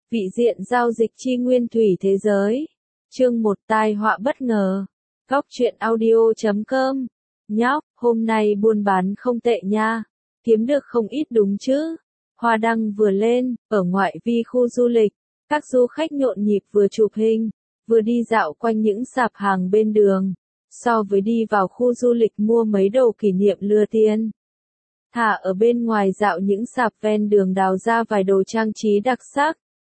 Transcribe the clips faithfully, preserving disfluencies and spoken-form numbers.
Vị diện giao dịch chi nguyên thủy thế giới. Chương một tai họa bất ngờ. Góc truyện audio chấm com. Nhóc, hôm nay buôn bán không tệ nha. Kiếm được không ít đúng chứ? Hoa đăng vừa lên, ở ngoại vi khu du lịch, các du khách nhộn nhịp vừa chụp hình, vừa đi dạo quanh những sạp hàng bên đường. So với đi vào khu du lịch mua mấy đồ kỷ niệm lừa tiền, thả ở bên ngoài dạo những sạp ven đường đào ra vài đồ trang trí đặc sắc.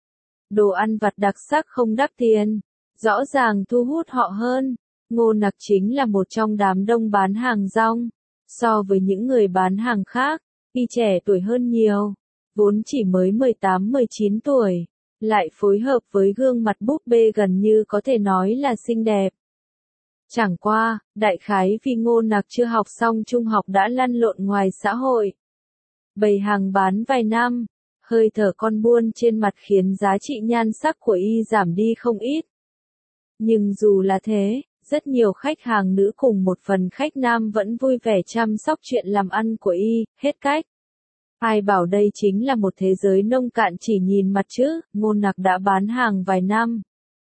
Đồ ăn vặt đặc sắc không đắt tiền, rõ ràng thu hút họ hơn. Ngô Nặc chính là một trong đám đông bán hàng rong. So với những người bán hàng khác, y trẻ tuổi hơn nhiều, vốn chỉ mới mười tám mười chín tuổi, lại phối hợp với gương mặt búp bê gần như có thể nói là xinh đẹp. Chẳng qua, đại khái vì Ngô Nặc chưa học xong trung học đã lăn lộn ngoài xã hội. Bày hàng bán vài năm, hơi thở con buôn trên mặt khiến giá trị nhan sắc của y giảm đi không ít. Nhưng dù là thế, rất nhiều khách hàng nữ cùng một phần khách nam vẫn vui vẻ chăm sóc chuyện làm ăn của y, hết cách. Ai bảo đây chính là một thế giới nông cạn chỉ nhìn mặt chứ, Ngô Nặc đã bán hàng vài năm.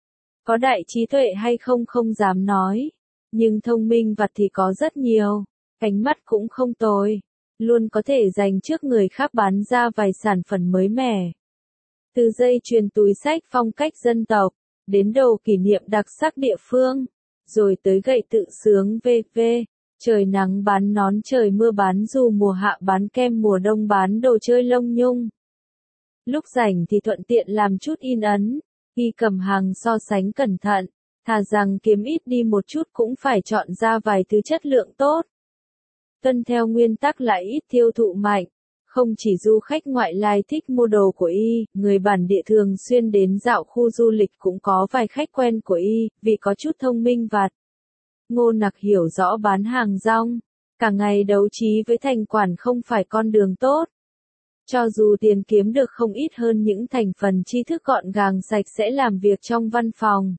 Có đại trí tuệ hay không không dám nói, nhưng thông minh vặt thì có rất nhiều, ánh mắt cũng không tồi, luôn có thể giành trước người khác bán ra vài sản phẩm mới mẻ. Từ dây chuyền túi xách phong cách dân tộc, đến đồ kỷ niệm đặc sắc địa phương, rồi tới gậy tự sướng vê vê, trời nắng bán nón trời mưa bán dù mùa hạ bán kem mùa đông bán đồ chơi lông nhung. Lúc rảnh thì thuận tiện làm chút in ấn. Y cầm hàng so sánh cẩn thận, thà rằng kiếm ít đi một chút cũng phải chọn ra vài thứ chất lượng tốt. Tuân theo nguyên tắc lại ít tiêu thụ mạnh, không chỉ du khách ngoại lai thích mua đồ của y, người bản địa thường xuyên đến dạo khu du lịch cũng có vài khách quen của y, vì có chút thông minh vặt. Ngô Nặc hiểu rõ bán hàng rong, cả ngày đấu trí với thành quản không phải con đường tốt. Cho dù tiền kiếm được không ít hơn những thành phần tri thức gọn gàng sạch sẽ làm việc trong văn phòng,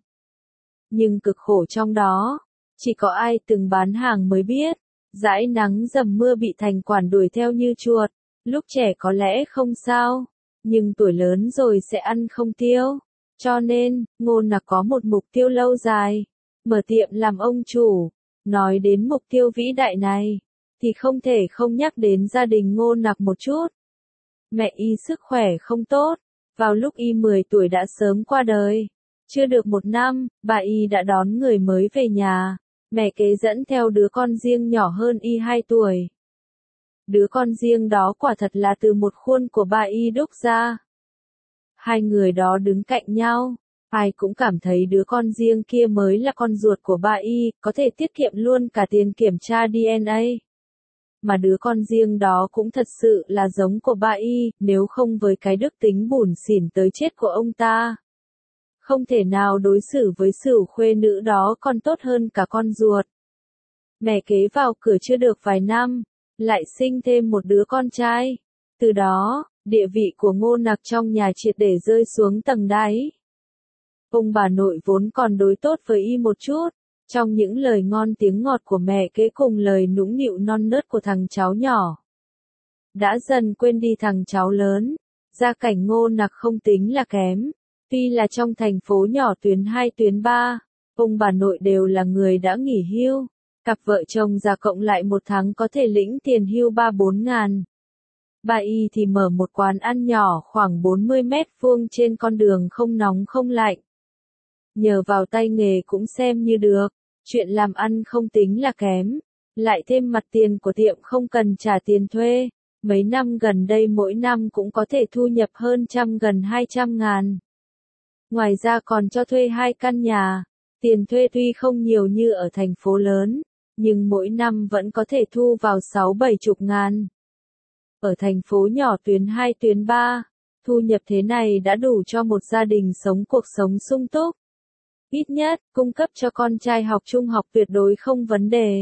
nhưng cực khổ trong đó, chỉ có ai từng bán hàng mới biết. Dãi nắng dầm mưa bị thành quản đuổi theo như chuột, lúc trẻ có lẽ không sao, nhưng tuổi lớn rồi sẽ ăn không tiêu. Cho nên, Ngô Nặc có một mục tiêu lâu dài, mở tiệm làm ông chủ. Nói đến mục tiêu vĩ đại này, thì không thể không nhắc đến gia đình Ngô Nặc một chút. Mẹ y sức khỏe không tốt, vào lúc y mười tuổi đã sớm qua đời. Chưa được một năm, bà y đã đón người mới về nhà, mẹ kế dẫn theo đứa con riêng nhỏ hơn y hai tuổi. Đứa con riêng đó quả thật là từ một khuôn của bà y đúc ra. Hai người đó đứng cạnh nhau, ai cũng cảm thấy đứa con riêng kia mới là con ruột của bà y, có thể tiết kiệm luôn cả tiền kiểm tra đê en a. Mà đứa con riêng đó cũng thật sự là giống của bà y, nếu không với cái đức tính bủn xỉn tới chết của ông ta, không thể nào đối xử với sửu khuê nữ đó còn tốt hơn cả con ruột. Mẹ kế vào cửa chưa được vài năm, lại sinh thêm một đứa con trai. Từ đó, địa vị của Ngô Nặc trong nhà triệt để rơi xuống tầng đáy. Ông bà nội vốn còn đối tốt với y một chút, trong những lời ngon tiếng ngọt của mẹ kế cùng lời nũng nịu non nớt của thằng cháu nhỏ, đã dần quên đi thằng cháu lớn. Gia cảnh Ngô Nặc không tính là kém, tuy là trong thành phố nhỏ tuyến hai tuyến ba, ông bà nội đều là người đã nghỉ hưu, cặp vợ chồng già cộng lại một tháng có thể lĩnh tiền hưu ba bốn ngàn. Bà y thì mở một quán ăn nhỏ khoảng bốn mươi mét vuông trên con đường không nóng không lạnh. Nhờ vào tay nghề cũng xem như được, chuyện làm ăn không tính là kém, lại thêm mặt tiền của tiệm không cần trả tiền thuê, mấy năm gần đây mỗi năm cũng có thể thu nhập hơn trăm gần hai trăm ngàn. Ngoài ra còn cho thuê hai căn nhà, tiền thuê tuy không nhiều như ở thành phố lớn, nhưng mỗi năm vẫn có thể thu vào sáu bảy chục ngàn. Ở thành phố nhỏ tuyến hai tuyến ba, thu nhập thế này đã đủ cho một gia đình sống cuộc sống sung túc. Ít nhất, cung cấp cho con trai học trung học tuyệt đối không vấn đề.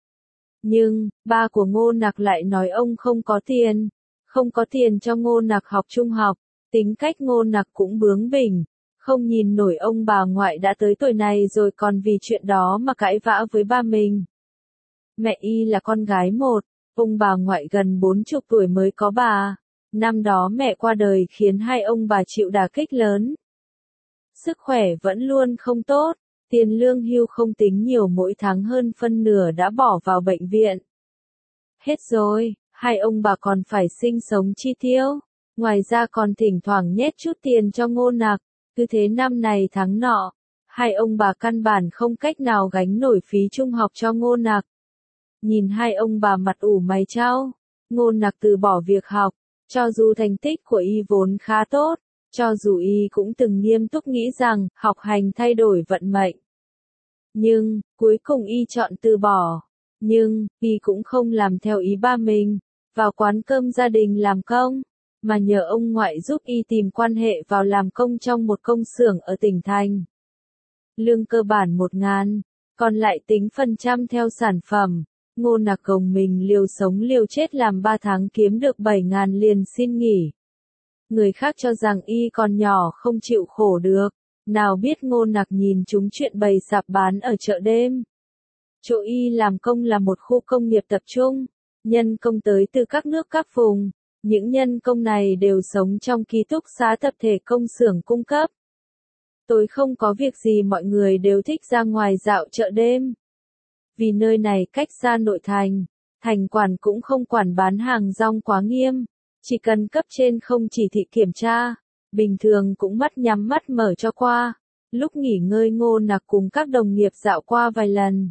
Nhưng, ba của Ngô Nặc lại nói ông không có tiền, không có tiền cho Ngô Nặc học trung học. Tính cách Ngô Nặc cũng bướng bỉnh, không nhìn nổi ông bà ngoại đã tới tuổi này rồi còn vì chuyện đó mà cãi vã với ba mình. Mẹ y là con gái một, ông bà ngoại gần bốn chục tuổi mới có bà, Năm đó mẹ qua đời khiến hai ông bà chịu đả kích lớn. Sức khỏe vẫn luôn không tốt, tiền lương hưu không tính nhiều mỗi tháng hơn phân nửa đã bỏ vào bệnh viện. Hết rồi, hai ông bà còn phải sinh sống chi tiêu, ngoài ra còn thỉnh thoảng nhét chút tiền cho Ngô Nặc, cứ thế năm này tháng nọ, hai ông bà căn bản không cách nào gánh nổi phí trung học cho Ngô Nặc. Nhìn hai ông bà mặt ủ mày chau, Ngô Nặc từ bỏ việc học, cho dù thành tích của y vốn khá tốt, cho dù y cũng từng nghiêm túc nghĩ rằng học hành thay đổi vận mệnh. Nhưng, cuối cùng y chọn từ bỏ. Nhưng, y cũng không làm theo ý ba mình, vào quán cơm gia đình làm công, mà nhờ ông ngoại giúp y tìm quan hệ vào làm công trong một công xưởng ở tỉnh thành. Lương cơ bản một ngàn, còn lại tính phần trăm theo sản phẩm. Ngô Nặc gồng mình liều sống liều chết làm ba tháng kiếm được bảy ngàn liền xin nghỉ. Người khác cho rằng y còn nhỏ không chịu khổ được, nào biết Ngô Nặc nhìn chúng chuyện bày sạp bán ở chợ đêm. Chỗ y làm công là một khu công nghiệp tập trung, nhân công tới từ các nước các vùng, những nhân công này đều sống trong ký túc xá tập thể công xưởng cung cấp. Tối không có việc gì mọi người đều thích ra ngoài dạo chợ đêm. Vì nơi này cách xa nội thành, thành quản cũng không quản bán hàng rong quá nghiêm, chỉ cần cấp trên không chỉ thị kiểm tra, bình thường cũng mắt nhắm mắt mở cho qua. Lúc nghỉ ngơi Ngô Nặc cùng các đồng nghiệp dạo qua vài lần.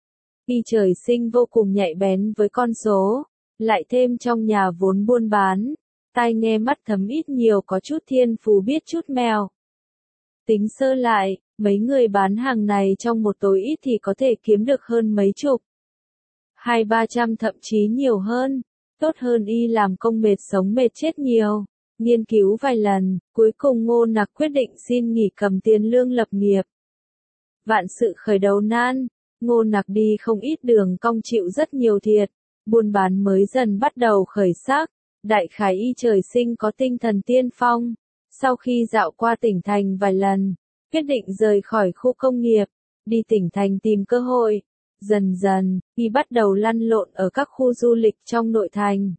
Y trời sinh vô cùng nhạy bén với con số, lại thêm trong nhà vốn buôn bán, tai nghe mắt thấm ít nhiều có chút thiên phú biết chút mèo. Tính sơ lại, mấy người bán hàng này trong một tối ít thì có thể kiếm được hơn mấy chục. Hai ba trăm thậm chí nhiều hơn, tốt hơn y làm công mệt sống mệt chết nhiều. Nghiên cứu vài lần, cuối cùng Ngô Nặc quyết định xin nghỉ cầm tiền lương lập nghiệp. Vạn sự khởi đầu nan, Ngô Nặc đi không ít đường cong chịu rất nhiều thiệt, buôn bán mới dần bắt đầu khởi sắc, đại khái y trời sinh có tinh thần tiên phong. Sau khi dạo qua tỉnh thành vài lần, quyết định rời khỏi khu công nghiệp, đi tỉnh thành tìm cơ hội. Dần dần, y bắt đầu lăn lộn ở các khu du lịch trong nội thành.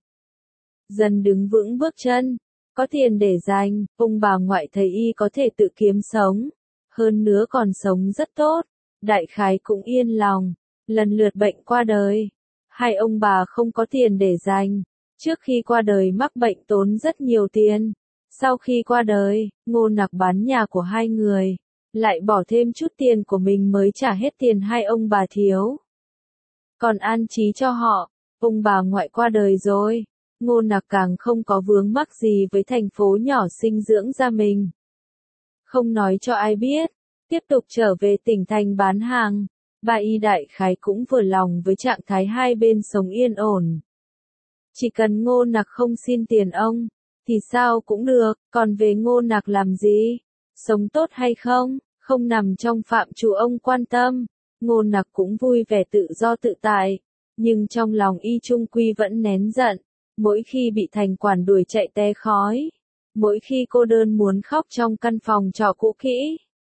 Dần đứng vững bước chân, có tiền để dành, ông bà ngoại thấy y có thể tự kiếm sống, hơn nữa còn sống rất tốt, đại khái cũng yên lòng, lần lượt bệnh qua đời. Hai ông bà không có tiền để dành, trước khi qua đời mắc bệnh tốn rất nhiều tiền. Sau khi qua đời, Ngô Nặc bán nhà của hai người, lại bỏ thêm chút tiền của mình mới trả hết tiền hai ông bà thiếu. Còn an trí cho họ, ông bà ngoại qua đời rồi, Ngô Nặc càng không có vướng mắc gì với thành phố nhỏ sinh dưỡng ra mình. Không nói cho ai biết, tiếp tục trở về tỉnh thành bán hàng, bà y đại khái cũng vừa lòng với trạng thái hai bên sống yên ổn. Chỉ cần Ngô Nặc không xin tiền ông, thì sao cũng được, còn về Ngô Nặc làm gì, sống tốt hay không, không nằm trong phạm trù ông quan tâm. Ngô Nặc cũng vui vẻ tự do tự tại, nhưng trong lòng y trung quy vẫn nén giận, mỗi khi bị thành quản đuổi chạy té khói, mỗi khi cô đơn muốn khóc trong căn phòng trọ cũ kỹ.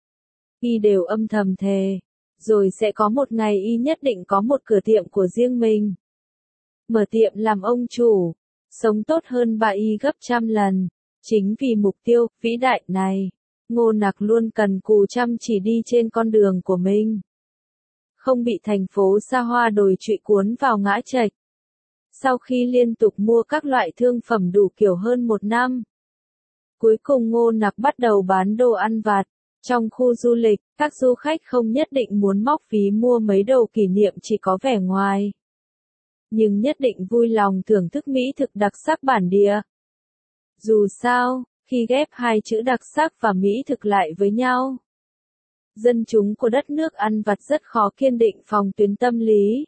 Y đều âm thầm thề, rồi sẽ có một ngày y nhất định có một cửa tiệm của riêng mình. Mở tiệm làm ông chủ, sống tốt hơn bà y gấp trăm lần. Chính vì mục tiêu vĩ đại này, Ngô Nặc luôn cần cù chăm chỉ đi trên con đường của mình. Không bị thành phố xa hoa đồi trụy cuốn vào ngã chệch. Sau khi liên tục mua các loại thương phẩm đủ kiểu hơn một năm, cuối cùng Ngô Nặc bắt đầu bán đồ ăn vặt. Trong khu du lịch, các du khách không nhất định muốn móc ví mua mấy đồ kỷ niệm chỉ có vẻ ngoài, nhưng nhất định vui lòng thưởng thức mỹ thực đặc sắc bản địa. Dù sao, khi ghép hai chữ đặc sắc và mỹ thực lại với nhau, dân chúng của đất nước ăn vặt rất khó kiên định phòng tuyến tâm lý.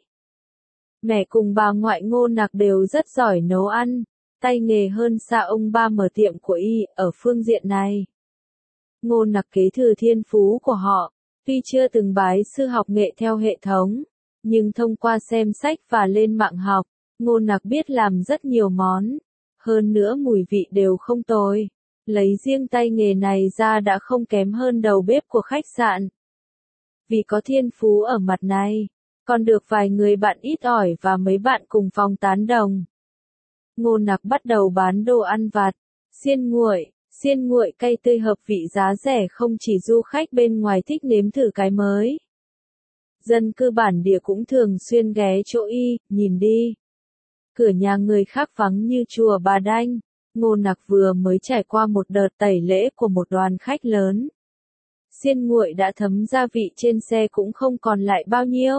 Mẹ cùng bà ngoại Ngô Nặc đều rất giỏi nấu ăn, tay nghề hơn xa ông ba mở tiệm của y ở phương diện này. Ngô Nặc kế thừa thiên phú của họ, tuy chưa từng bái sư học nghệ theo hệ thống, nhưng thông qua xem sách và lên mạng học, Ngô Nặc biết làm rất nhiều món, hơn nữa mùi vị đều không tồi. Lấy riêng tay nghề này ra đã không kém hơn đầu bếp của khách sạn. Vì có thiên phú ở mặt này, còn được vài người bạn ít ỏi và mấy bạn cùng phòng tán đồng. Ngô Nặc bắt đầu bán đồ ăn vặt, xiên nguội, xiên nguội cay tươi hợp vị giá rẻ không chỉ du khách bên ngoài thích nếm thử cái mới. Dân cư bản địa cũng thường xuyên ghé chỗ y, nhìn đi. Cửa nhà người khác vắng như chùa Bà Đanh, Ngô Nặc vừa mới trải qua một đợt tẩy lễ của một đoàn khách lớn. Xiên nguội đã thấm gia vị trên xe cũng không còn lại bao nhiêu.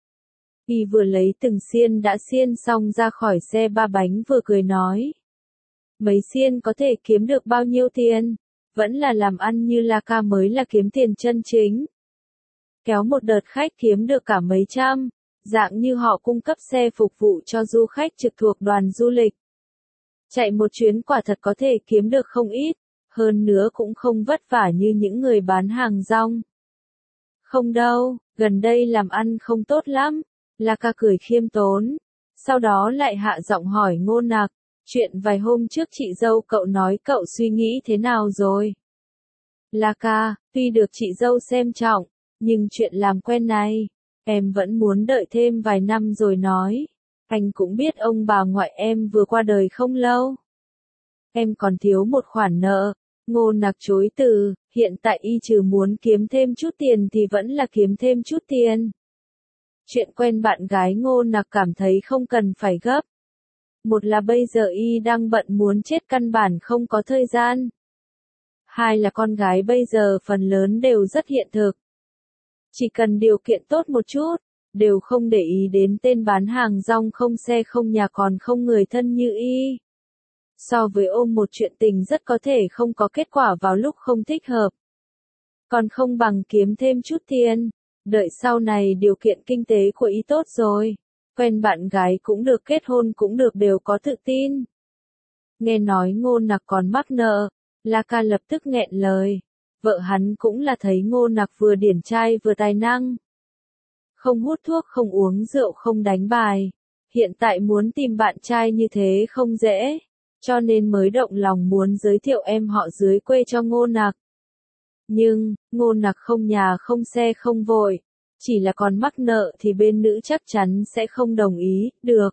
Y vừa lấy từng xiên đã xiên xong ra khỏi xe ba bánh vừa cười nói. Mấy xiên có thể kiếm được bao nhiêu tiền? Vẫn là làm ăn như La Ca mới là kiếm tiền chân chính. Kéo một đợt khách kiếm được cả mấy trăm, dạng như họ cung cấp xe phục vụ cho du khách trực thuộc đoàn du lịch. Chạy một chuyến quả thật có thể kiếm được không ít, hơn nữa cũng không vất vả như những người bán hàng rong. Không đâu, gần đây làm ăn không tốt lắm, La Ca cười khiêm tốn. Sau đó lại hạ giọng hỏi Ngô Nặc, chuyện vài hôm trước chị dâu cậu nói cậu suy nghĩ thế nào rồi? La Ca, tuy được chị dâu xem trọng, nhưng chuyện làm quen này, em vẫn muốn đợi thêm vài năm rồi nói. Anh cũng biết ông bà ngoại em vừa qua đời không lâu. Em còn thiếu một khoản nợ. Ngô Nặc chối từ, hiện tại y trừ muốn kiếm thêm chút tiền thì vẫn là kiếm thêm chút tiền. Chuyện quen bạn gái Ngô Nặc cảm thấy không cần phải gấp. Một là bây giờ y đang bận muốn chết căn bản không có thời gian. Hai là con gái bây giờ phần lớn đều rất hiện thực. Chỉ cần điều kiện tốt một chút, đều không để ý đến tên bán hàng rong không xe không nhà còn không người thân như y. So với ôm một chuyện tình rất có thể không có kết quả vào lúc không thích hợp. Còn không bằng kiếm thêm chút tiền, đợi sau này điều kiện kinh tế của y tốt rồi. Quen bạn gái cũng được kết hôn cũng được đều có tự tin. Nghe nói Ngô Nặc còn mắc nợ, La Ca lập tức nghẹn lời. Vợ hắn cũng là thấy Ngô Nặc vừa điển trai vừa tài năng. Không hút thuốc không uống rượu không đánh bài. Hiện tại muốn tìm bạn trai như thế không dễ. Cho nên mới động lòng muốn giới thiệu em họ dưới quê cho Ngô Nặc. Nhưng, Ngô Nặc không nhà không xe không vội. Chỉ là còn mắc nợ thì bên nữ chắc chắn sẽ không đồng ý, được.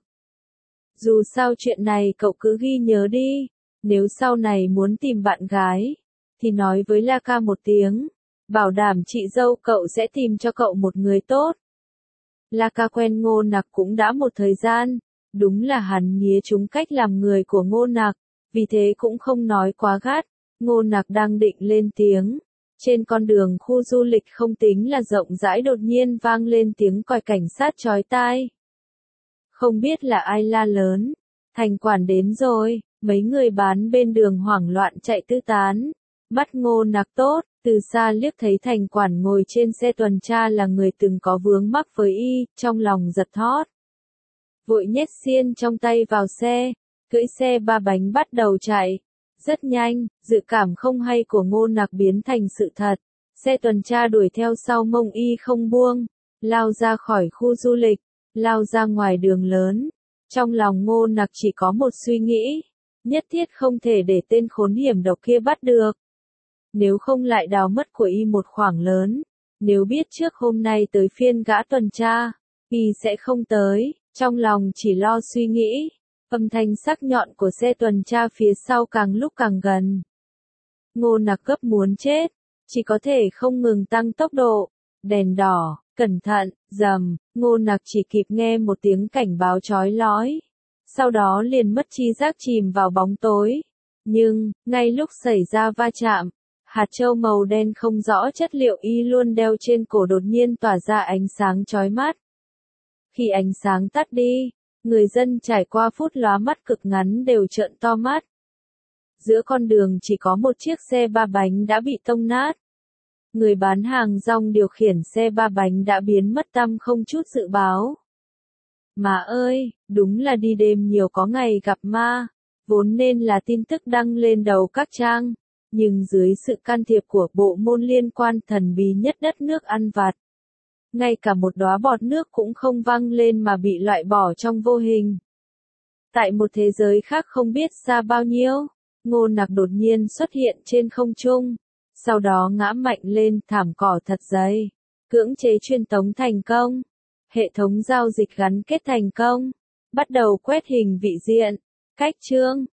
Dù sao chuyện này cậu cứ ghi nhớ đi. Nếu sau này muốn tìm bạn gái, thì nói với La Ca một tiếng. Bảo đảm chị dâu cậu sẽ tìm cho cậu một người tốt. La Ca quen Ngô Nặc cũng đã một thời gian. Đúng là hắn nghía trúng cách làm người của Ngô Nặc, vì thế cũng không nói quá gắt. Ngô Nặc đang định lên tiếng. Trên con đường khu du lịch không tính là rộng rãi đột nhiên vang lên tiếng còi cảnh sát chói tai. Không biết là ai la lớn. Thành quản đến rồi, mấy người bán bên đường hoảng loạn chạy tứ tán. Bắt Ngô Nặc tốt, từ xa liếc thấy thành quản ngồi trên xe tuần tra là người từng có vướng mắc với y, trong lòng giật thót. Vội nhét xiên trong tay vào xe, cưỡi xe ba bánh bắt đầu chạy. Rất nhanh, dự cảm không hay của Ngô Nặc biến thành sự thật. Xe tuần tra đuổi theo sau mông y không buông, lao ra khỏi khu du lịch, lao ra ngoài đường lớn. Trong lòng Ngô Nặc chỉ có một suy nghĩ, nhất thiết không thể để tên khốn hiểm độc kia bắt được. Nếu không lại đào mất của y một khoản lớn, nếu biết trước hôm nay tới phiên gã tuần tra, y sẽ không tới, trong lòng chỉ lo suy nghĩ. Âm thanh sắc nhọn của xe tuần tra phía sau càng lúc càng gần. Ngô Nặc gấp muốn chết, chỉ có thể không ngừng tăng tốc độ. Đèn đỏ, cẩn thận, rầm, Ngô Nặc chỉ kịp nghe một tiếng cảnh báo chói lói. Sau đó liền mất tri giác chìm vào bóng tối. Nhưng, ngay lúc xảy ra va chạm, hạt châu màu đen không rõ chất liệu y luôn đeo trên cổ đột nhiên tỏa ra ánh sáng chói mắt. Khi ánh sáng tắt đi, người dân trải qua phút lóa mắt cực ngắn đều trợn to mắt. Giữa con đường chỉ có một chiếc xe ba bánh đã bị tông nát. Người bán hàng rong điều khiển xe ba bánh đã biến mất tăm không chút dự báo. Mà ơi, đúng là đi đêm nhiều có ngày gặp ma, vốn nên là tin tức đăng lên đầu các trang, nhưng dưới sự can thiệp của bộ môn liên quan thần bí nhất đất nước ăn vặt, ngay cả một đóa bọt nước cũng không văng lên mà bị loại bỏ trong vô hình. Tại một thế giới khác không biết xa bao nhiêu, Ngô Nặc đột nhiên xuất hiện trên không trung, sau đó ngã mạnh lên thảm cỏ thật dày, cưỡng chế truyền tống thành công, hệ thống giao dịch gắn kết thành công, bắt đầu quét hình vị diện, Cách chương